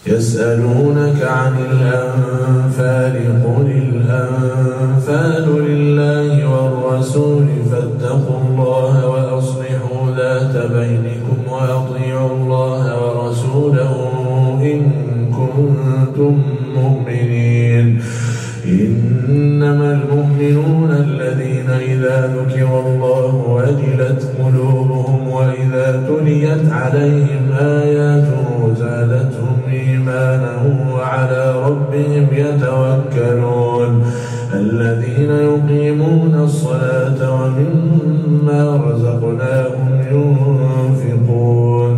يسألونك عن الأنفال قل الأنفال لله والرسول فاتقوا الله وأصلحوا ذات بينكم وأطيعوا الله ورسوله إن كنتم مؤمنين. إنما المؤمنون الذين إذا ذكر الله وجلت قلوبهم وإذا تليت عليهم آياته زادتهم إيمانا وعلى ربهم يتوكلون. الذين يقيمون الصلاة ومما رزقناهم ينفقون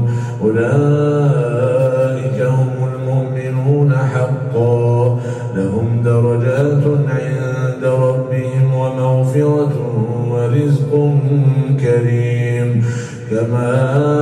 أولئك هم المؤمنون حقا لهم درجات عند ربهم ومغفرة ورزق كريم. كما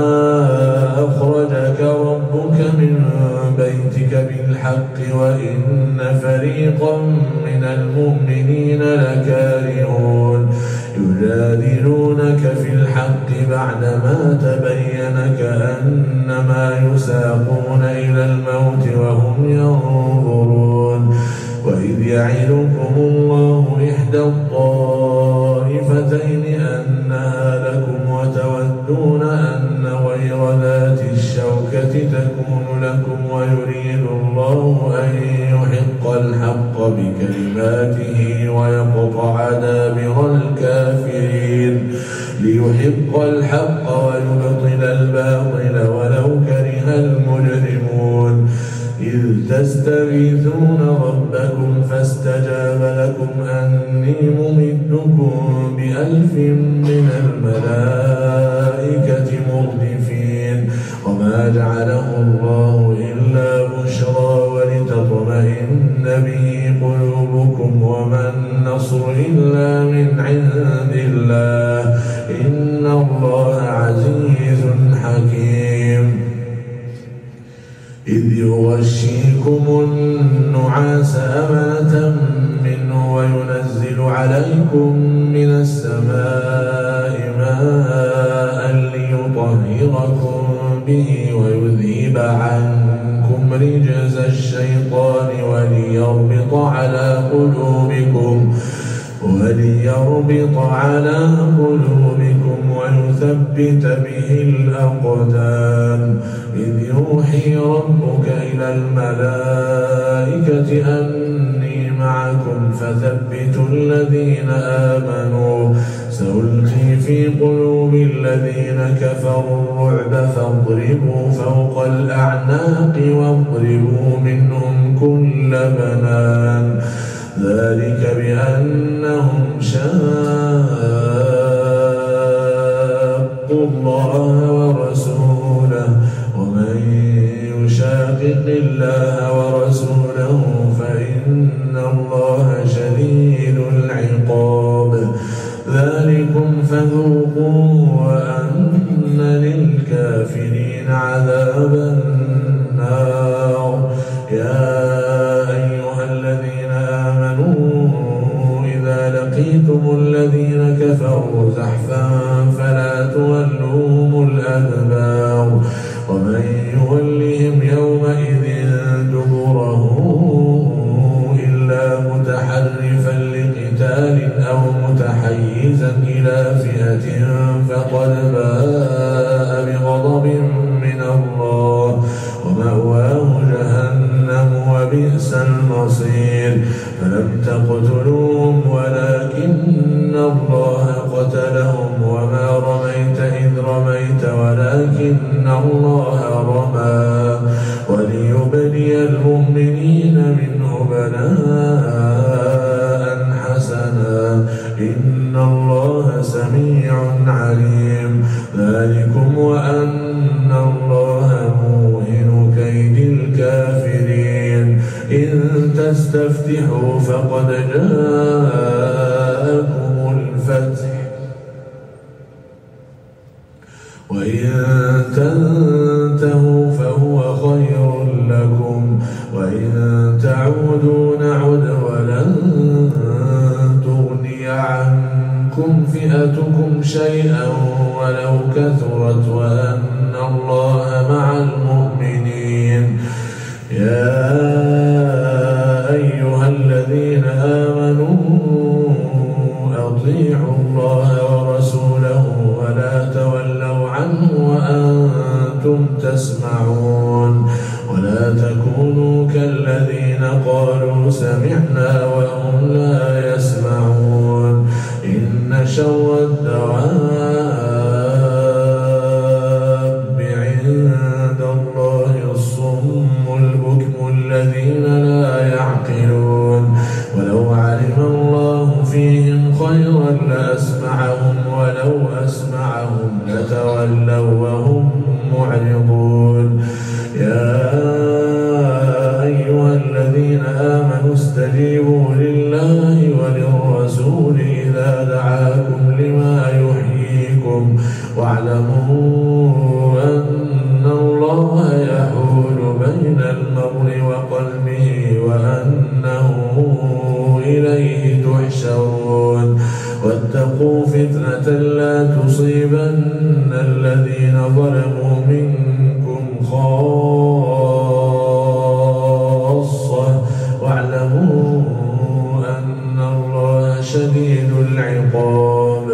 أخرجك ربك من بيتك بالحق وإن فريقا من المؤمنين لكارهون يجادلونك في الحق بعدما تبين كأنما يساقون إلى الموت وهم ينظرون. وإذ يعدكم الله إحدى الطائفتين أنها لكم وتودون أن غير ذات الشوكة تكون لكم ويريد الله أن يحق الحق بكلماته ويقطع دابر الكافرين ليحق الحق ويبطل الباطل ولو كره المجرمون. إذ تستغيثون ربكم فاستجاب لكم أني ممدكم ب1000 من الملائكة مردفين. وما جعله الله إلا بشرى ولتطمئن به قلوبكم وما النصر إلا من عند الله إن الله عزيز حكيم. إذ يغشيكم النعاس أمنة منه وينزل عليكم من السماء ماء ليطهركم به ويذهب عنكم رجز الشيطان وليربط على قلوبكم ويثبت به الأقدام. إذ يوحي ربك إلى الملائكة أني معكم فثبتوا الذين آمنوا سألقي في قلوب الذين كفروا الرعب فاضربوا فوق الأعناق واضربوا منهم كل بنان. ذلك بأنهم شاقوا الله ورسوله ومن يشاقق الله ورسوله فإن الله شديد العقاب. ذلكم فذوقوه وأن للكافرين عذاب النار. يا أيها الذين آمنوا إذا لقيتم الذين كفروا زحفا فلا تولوهم الأدبار ومن يولهم يومئذ دبره إلا متحرفا لقتال أو متحيزا إلى فئة فقد باء بغضب من الله ومأواه جهنم وبئس المصير. فلم تقتلوهم ولكن الله قتلهم وما رميت إذ رميت ولكن الله رمى وليبلي المؤمنين منه بلاء حسنا إن الله سميع عليم. ذلكم وأن الله موهن كيد الكافرين. إن تستفتحوا فقد جاءكم الفتح وإن تنتهوا فهو خير لكم وإن تعودوا نعد ولن تغني عنكم فئتكم شيئا ولو كثرت وأن الله مع المؤمنين. يا أيها الذين آمنوا أطيعوا الله ورسوله ولا تولوا عنه وأنتم تسمعون ولا تكونوا كالذين قالوا سمعنا وهم لا يسمعون إن شر الدواب عند الله الصم البكم الذين لا يعقلون ولو علم الله فيهم خيرا لأسمعهم ولو أسمعهم لتولوا وهم معرضون يا أيها الذين آمنوا استجيبوا لله وللرسول إذا دعاكم لما يحييكم واعلموا أن الله يحول بين المرء وقلبه وأنه إليه تحشرون واتقوا فتنة لا تصيبن الذين ظلموا منكم خاصة واعلموا أن الله شديد العقاب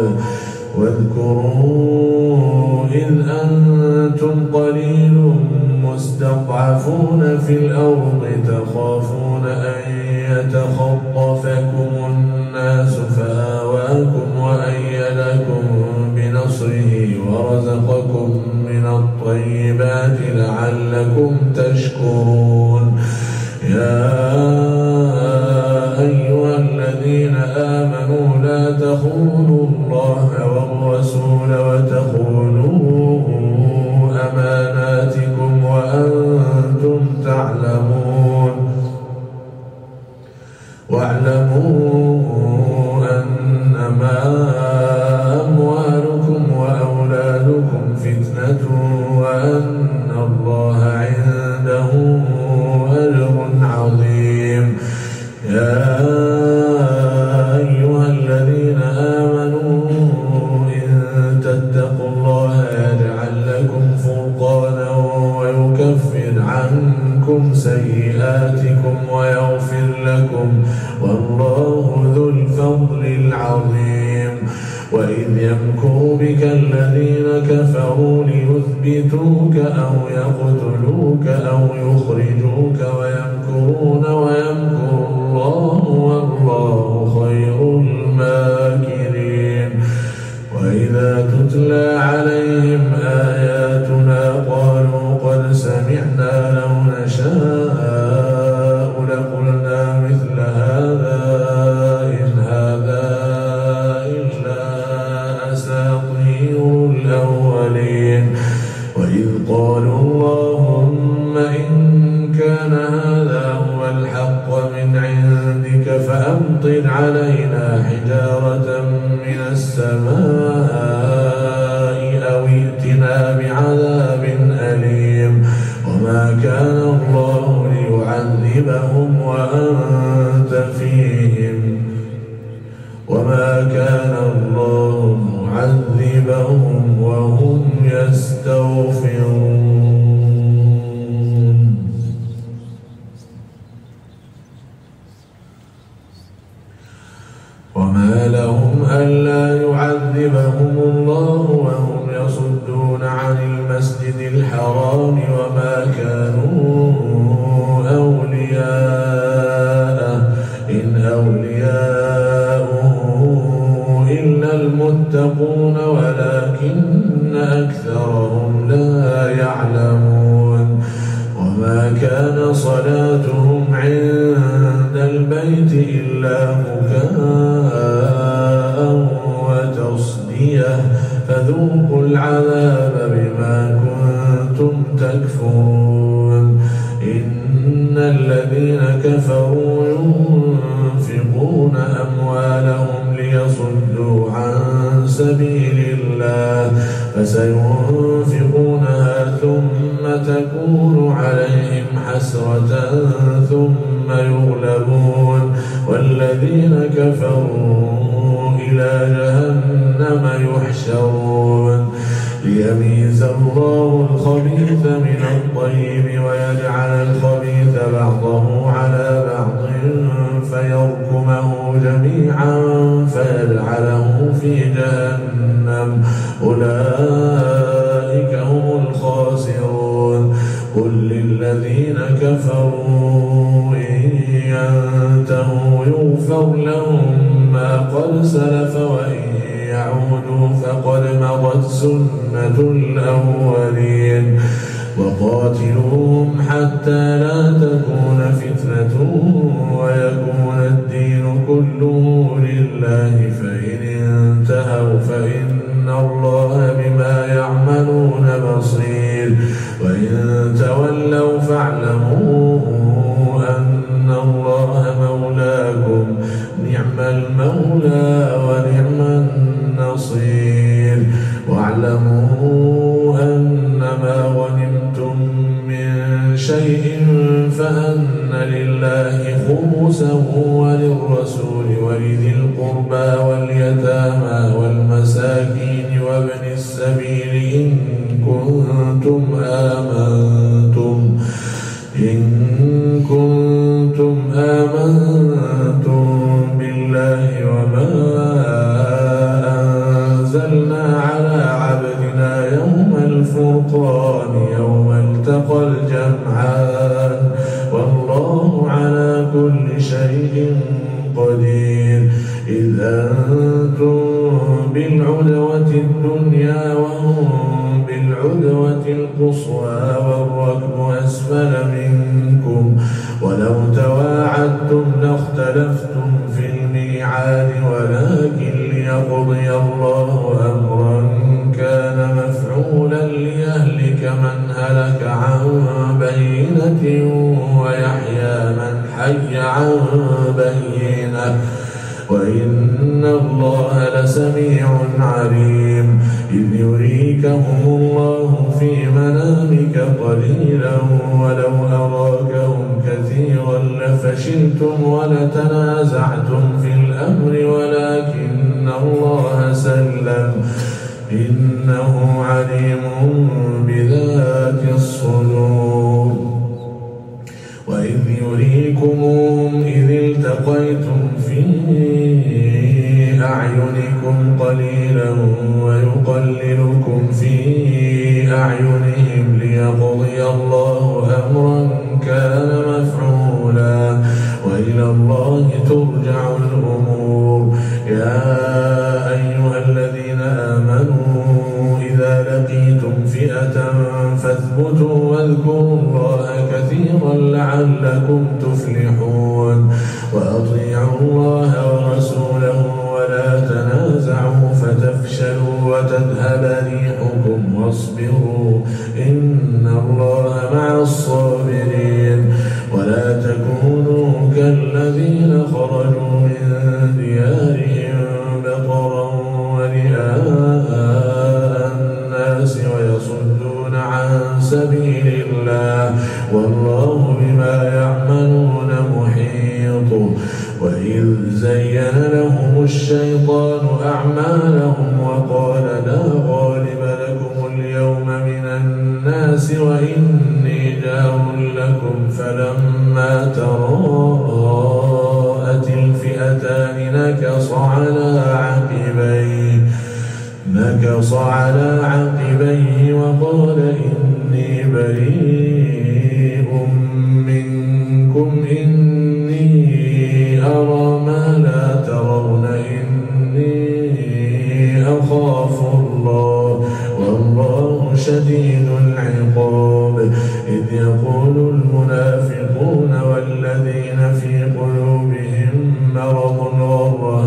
واذكروا إذ أنتم قليل مستضعفون في الأرض تخافون أن يتخطفكم الناس فآواكم وأيدكم بنصره ورزقكم من الطيبات لعلكم تشكرون يا أيها الذين آمنوا لا تخونوا الله والرسول وتخونوا أماناتكم وأنتم تعلمون واعلموا أنما أموالكم وأولادكم فتنة وأن الله عنده أجر عظيم يا أيها الذين آمنوا إن تتقوا الله يجعل لكم فرقانا ويكفر عنكم سيئاتكم ويغفر لكم والله ذو الفضل العظيم وإذ يمكر بك الذين كفروا ليثبتوك أو يقتلوك أو يخرجوك ويمكرون ويمكر الله والله خير الماكرين وإذا تتلى عليهم آياتنا قالوا قد سمعنا لو نشاء لقلنا مثل هذا إن هذا إلا أساطير الأولين وإذ قالوا اللهم إن كان هذا هو الحق من عندك فأمطر علينا حجارة من السماء أو ائتنا بعذاب أليم وما كان الله ليعذبهم وأنت فيهم وما كان الله معذبهم وهم يستغفرون وما لهم ألا يعذبهم الله وهم يصدون عن المسجد الحرام وما كانوا أولياءه إن أولياؤه إلا المتقون ولكن أكثرهم لا يعلمون وما كان صلاتهم عند البيت إلا مكاء وتصدية فذوقوا العذاب بما كنتم تكفرون إن الذين كفروا ينفقون أموالهم ليصدوا عن سبيل الله فسينفقونها ثم تكون عليهم حسرة ثم يغلبون والذين كفروا إلى جهنم يحشرون ليميز الله الخبيث من الطيب ويجعل الخبيث الذين كفروا إن ينتهوا يغفر لهم ما قد سلف وإن يعودوا فقد مضت سنة الأولين وقاتلوهم حتى لا تكون فتنة ويكون الدين كله لله فإن انتهوا فإن الله بما يعملون بصير وإن تولوا فاعلموا أن الله مولاكم نعم المولى ونعم النصير واعلموا أنما غنمتم من شيء فأن لله خمسه وللرسول ولذي القربى واليتامى والمساكين وابن السبيل إن كنتم آمنتم بالله وما أنزلنا على عبدنا يوم الفرقان يوم التقى الجمعان والله على كل شيء قدير إذ أنتم بالعدوة الدنيا وهم بالعدوة القصوى والركب أسفل منكم ولو تواعدتم لاختلفتم في الميعاد ولكن ليقضي الله أمرا كان مفعولا ليهلك من هلك عن بينة ويحيى من حي عن بينة وإن الله لسميع عليم إذ يريكهم الله في منامك قليلا ولو أراكهم كثيرا لفشلتم ولتنازعتم في الأمر ولكن الله سلم إنه عليم بذات الصدور وإذ يريكمهم إذ التقيتم في أعينكم قليلا ويقللكم في أعينهم ليقضي الله أمرا كان مفعولا وإلى الله ترجع الأمور يا أيها الذين آمنوا إذا لقيتم فئة فاثبتوا واذكروا الله كثيرا لعلكم تفلحون وأطيعوا الله ورسوله ولا تنازعوا فتفشلوا وتذهب ريحكم واصبروا إن الله مع الصابرين ولا تكونوا كالذين خرجوا من ديارهم بطرا ورئاء الناس ويصدون عن سبيل الله والله بما يعملون محيط وإذ زين لهم الشيطان أعمالهم وقال لا غالب لكم اليوم من الناس وإني جار لكم فلما تراءت الفئتان نكص على عقبيه وقال إني بريء منكم إني أرى ما لا ترون إني أخاف الله والله شديد العقاب إذ يقول المنافقون والذين في قلوبهم مرض غر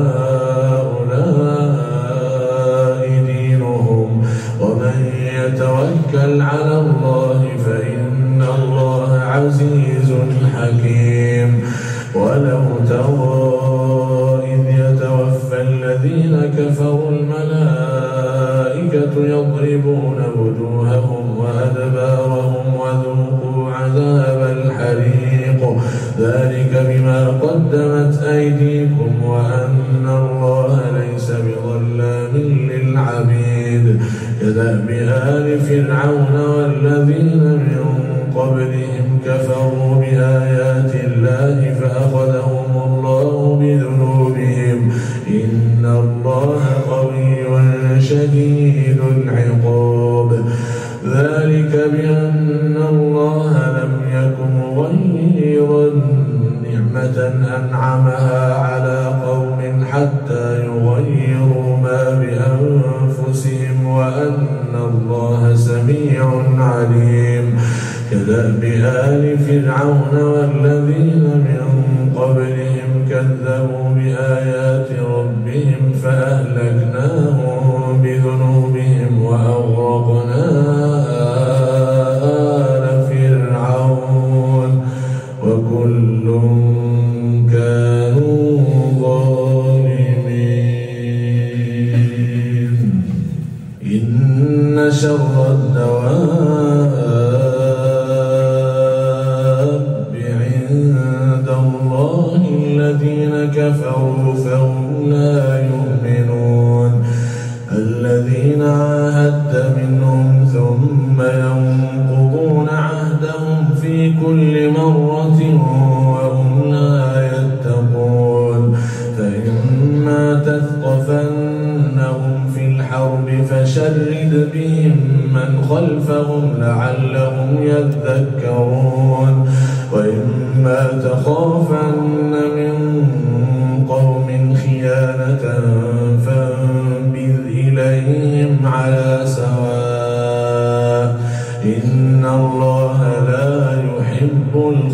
هؤلاء دينهم ومن يتوكل على الله فإن الله عزيز حكيم ولو ترى إذ يتوفى الذين كفروا الملائكة يضربون وجوههم وأدبارهم وذوقوا عذاب الحريق ذلك بما قدمت أيديكم وأن الله ليس بظلام للعبيد كدأب آل فرعون والذين من قبلهم كفروا بآيات الله فأخذهم الله بذنوبهم إن الله قوي شديد العقاب ذلك بأن الله لم نعمة أنعمها على قوم حتى يغيروا ما بأنفسهم وأن الله سميع عليم. كدأب آل فرعون والذين من قبلهم كذبوا بآيات ربهم فأهلكناهم بذنوبهم وأغرقنا آل فرعون وكل كانوا ظالمين. إن شر الدواب عند الله الذين كفروا فهم لا يؤمنون. الذين عاهدت منهم ثم ينقضون عهدهم في كل مرة وهم لا يتقون. فإما تثقفنهم في الحرب فشرد بهم من خلفهم لعلهم يذكرون. وإما تخافن من قوم خيانة فانبذ إليهم على سواء إن الله لا يحب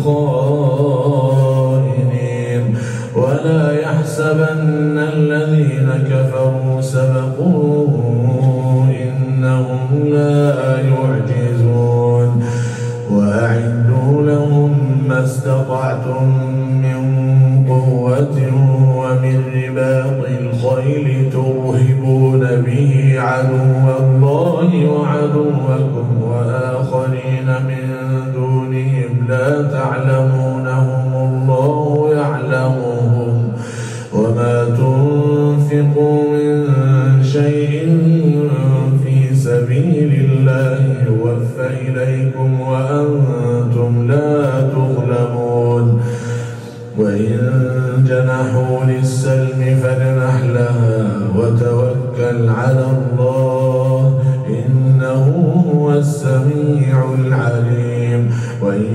الخائنين. ولا يحسبن الذين كفروا سبقوا إنهم لا يعجزون. وأعدوا لهم ما استطعتم من قوة ومن رباط الخيل ترهبون به عدو الله وعدوكم وآخرين من دونهم لا تعلمونهم الله يعلمهم. وما تنفقوا من شيء في سبيل الله يوفى إليكم وأنتم لا تظلمون. وإن جنحوا للسلم فاجنح لها وتوكل على الله إنه هو السميع العليم. وإن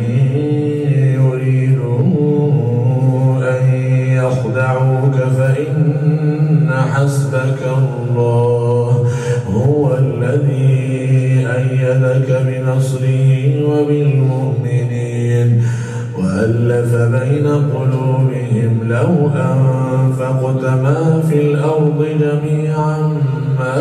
يريدوا أن يخدعوك فإن حسبك الله هو الذي أيدك بنصره وبالمؤمنين. وألف بين قلوبهم لو أنفقت ما في الأرض جميعا ما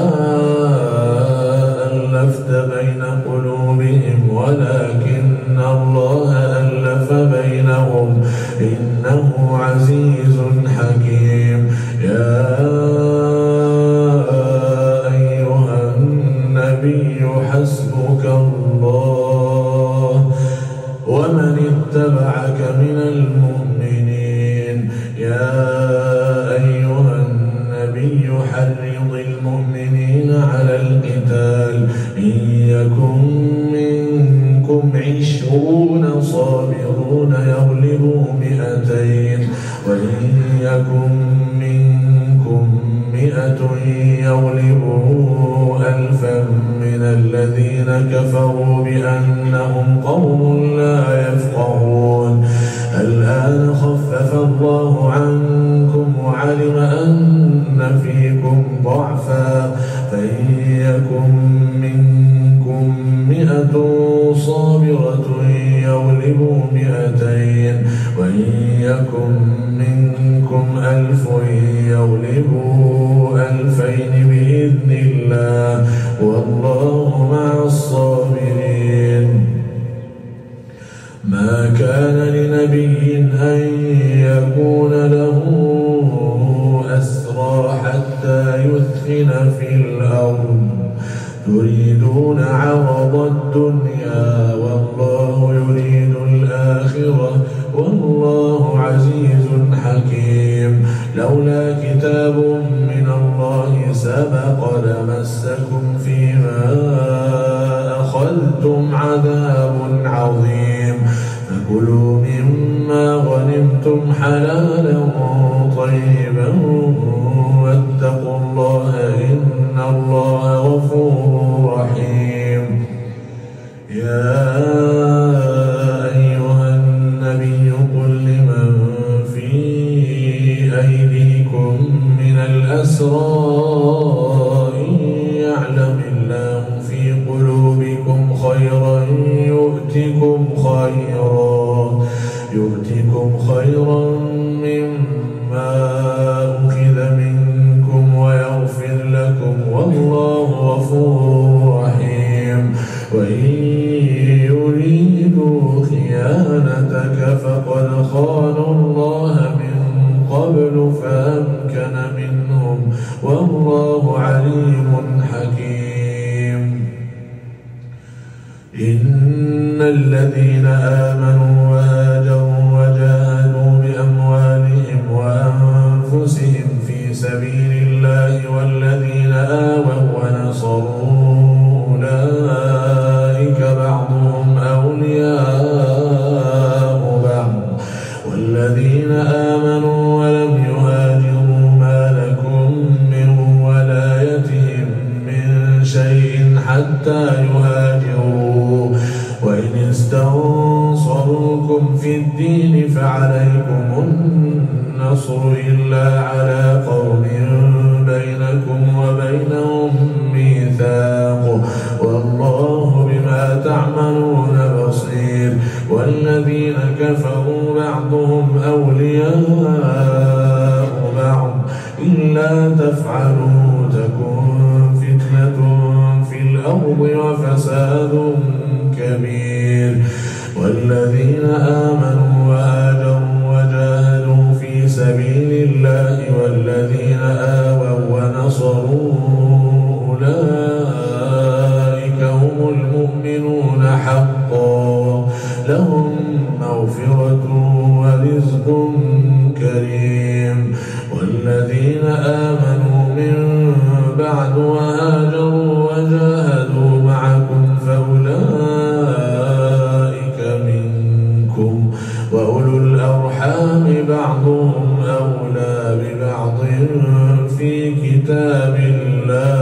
ألفت بين قلوبهم ولكن الله ألف بينهم إنه عزيز حكيم. يا أيها النبي حسبك الله ومن اتبعك من المؤمنين. يا أيها النبي حرض المؤمنين على القتال إن يكن منكم 20 صابرون يغلبوا 200 وإن يكن منكم 100 يغلبوا 1000 من الذين كفروا بأنهم قوم لا يفقهون. الآن خفف الله عنكم وعلم أن فيكم ضعفا فإن يكن منكم 100 صابرة يغلبوا 200 وإن يكن منكم 1000 يغلبوا 2000 بإذن الله والله مع الصابرين. ما كان لنبي أن يكون له أسرى حتى يثخن في الأرض تريدون عرض الدنيا والله يريد الآخرة والله عزيز حكيم. لولا كتاب من الله سبق لمسكم فيما أخذتم عذاب عظيم. فكلوا مما غنمتم حلالا طيبا واتقوا الله إن الله غفور رحيم. يا أيها النبي قل لمن في يؤتكم خيرا مما أخذ منكم ويغفر لكم والله غفور رحيم وإن يريدوا خيانتك فقد خانوا الله من قبل فأمكن منهم والله عليم حكيم إن الذين آمنوا وهاجروا وجاهدوا بأموالهم وأنفسهم في سبيل الله والذين آووا ونصروا أولئك بعضهم أولياء بعض والذين آمنوا ولم يهاجروا ما لكم من ولايتهم من شيء حتى يهاجروا وإن استنصروكم في الدين فعليكم النصر إلا على قوم بينكم وبينهم ميثاق والله بما تعملون بصير والذين كفروا بعضهم أولياء بعض إلا تفعلوا تكن فتنة في الأرض وفساد كبير والذين آمنوا وهاجروا وجاهدوا في سبيل الله والذين آووا ونصروا أولئك هم المؤمنون حقا لهم مغفرة ورزق كريم والذين آمنوا من بعد وهاجروا وجاهدوا معكم فأولئك منكم وأولو الأرحام بعضهم أولى ببعض في كتاب الله